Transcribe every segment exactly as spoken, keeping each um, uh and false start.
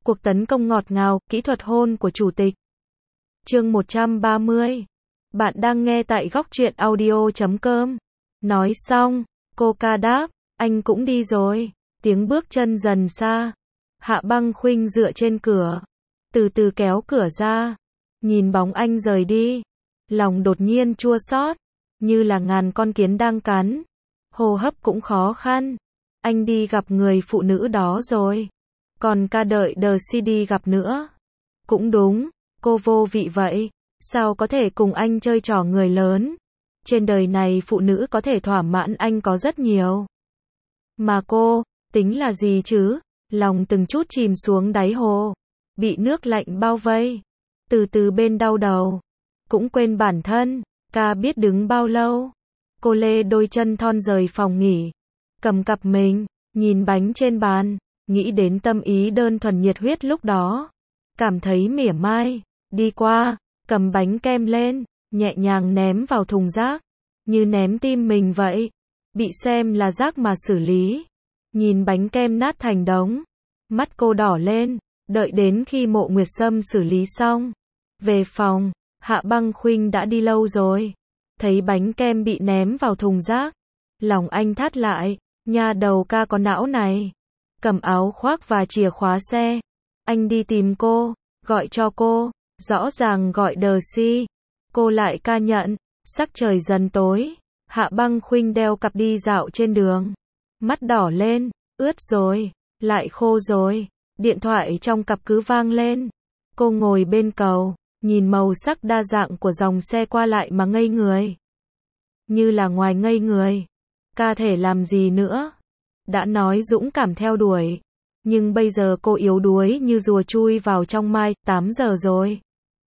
Cuộc tấn công ngọt ngào, kỹ thuật hôn của chủ tịch. Chương một trăm ba mươi. Bạn đang nghe tại góc truyện audio chấm com. Nói xong, cô ca đáp, anh cũng đi rồi. Tiếng bước chân dần xa. Hạ Băng Khuynh dựa trên cửa, từ từ kéo cửa ra, nhìn bóng anh rời đi, lòng đột nhiên chua xót, như là ngàn con kiến đang cắn, hô hấp cũng khó khăn. Anh đi gặp người phụ nữ đó rồi, còn ca đợi The City gặp nữa. Cũng đúng, cô vô vị vậy, sao có thể cùng anh chơi trò người lớn. Trên đời này phụ nữ có thể thỏa mãn anh có rất nhiều. Mà cô, tính là gì chứ? Lòng từng chút chìm xuống đáy hồ, bị nước lạnh bao vây, từ từ bên đau đầu, cũng quên bản thân, ca biết đứng bao lâu. Cô lê đôi chân thon rời phòng nghỉ, cầm cặp mình, nhìn bánh trên bàn, nghĩ đến tâm ý đơn thuần nhiệt huyết lúc đó, cảm thấy mỉa mai, đi qua, cầm bánh kem lên, nhẹ nhàng ném vào thùng rác, như ném tim mình vậy, bị xem là rác mà xử lý. Nhìn bánh kem nát thành đống, mắt cô đỏ lên, đợi đến khi Mộ Nguyệt Sâm xử lý xong. Về phòng, Hạ Băng Khuynh đã đi lâu rồi. Thấy bánh kem bị ném vào thùng rác, lòng anh thắt lại, nha đầu ca có não này. Cầm áo khoác và chìa khóa xe, anh đi tìm cô, gọi cho cô, rõ ràng gọi đờ si. Cô lại ca nhận, sắc trời dần tối, Hạ Băng Khuynh đeo cặp đi dạo trên đường. Mắt đỏ lên, ướt rồi, lại khô rồi, điện thoại trong cặp cứ vang lên. Cô ngồi bên cầu, nhìn màu sắc đa dạng của dòng xe qua lại mà ngây người. Như là ngoài ngây người, ca thể làm gì nữa? Đã nói dũng cảm theo đuổi, nhưng bây giờ cô yếu đuối như rùa chui vào trong mai. Tám giờ rồi.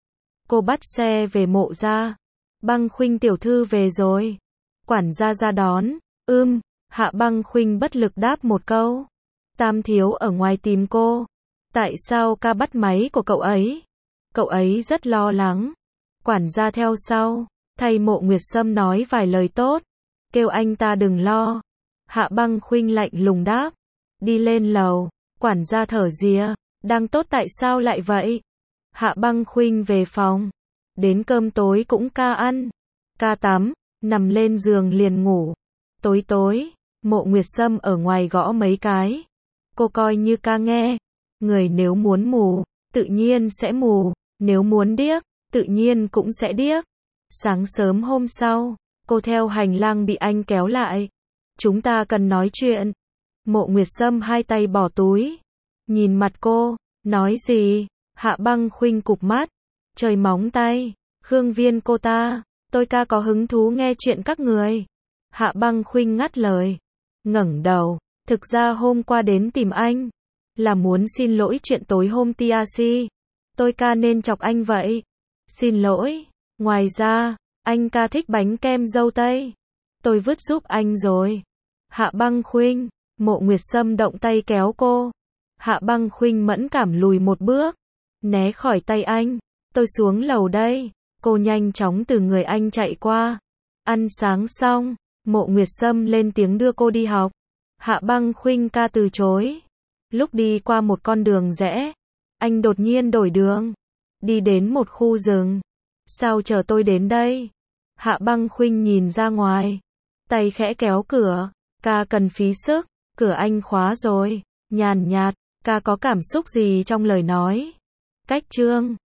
Cô bắt xe về Mộ gia. Băng Khuynh tiểu thư về rồi. Quản gia ra đón. Ưm. Hạ Băng Khuynh bất lực đáp một câu. Tam thiếu ở ngoài tìm cô. Tại sao ca bắt máy của cậu ấy? Cậu ấy rất lo lắng. Quản gia theo sau, thay Mộ Nguyệt Sâm nói vài lời tốt, kêu anh ta đừng lo. Hạ Băng Khuynh lạnh lùng đáp. Đi lên lầu, quản gia thở rìa, đang tốt tại sao lại vậy? Hạ Băng Khuynh về phòng, đến cơm tối cũng ca ăn, ca tắm, nằm lên giường liền ngủ. Tối tối, Mộ Nguyệt Sâm ở ngoài gõ mấy cái. Cô coi như ca nghe. Người nếu muốn mù, tự nhiên sẽ mù, nếu muốn điếc, tự nhiên cũng sẽ điếc. Sáng sớm hôm sau, cô theo hành lang bị anh kéo lại. Chúng ta cần nói chuyện. Mộ Nguyệt Sâm hai tay bỏ túi, nhìn mặt cô, nói gì? Hạ Băng Khuynh cụp mắt, trời móng tay, Khương Viên cô ta, tôi ca có hứng thú nghe chuyện các người. Hạ Băng Khuynh ngắt lời, ngẩng đầu, thực ra hôm qua đến tìm anh, là muốn xin lỗi chuyện tối hôm tê rờ xê. Tôi ca nên chọc anh vậy. Xin lỗi, ngoài ra, anh ca thích bánh kem dâu tây. Tôi vứt giúp anh rồi. Hạ Băng Khuynh, Mộ Nguyệt Sâm động tay kéo cô. Hạ Băng Khuynh mẫn cảm lùi một bước, né khỏi tay anh. Tôi xuống lầu đây. Cô nhanh chóng từ người anh chạy qua. Ăn sáng xong, Mộ Nguyệt Sâm lên tiếng đưa cô đi học. Hạ Băng Khuynh ca từ chối. Lúc đi qua một con đường rẽ, anh đột nhiên đổi đường, đi đến một khu rừng. Sao chờ tôi đến đây? Hạ Băng Khuynh nhìn ra ngoài, tay khẽ kéo cửa. Ca cần phí sức, cửa anh khóa rồi. Nhàn nhạt, ca có cảm xúc gì trong lời nói? Cách chương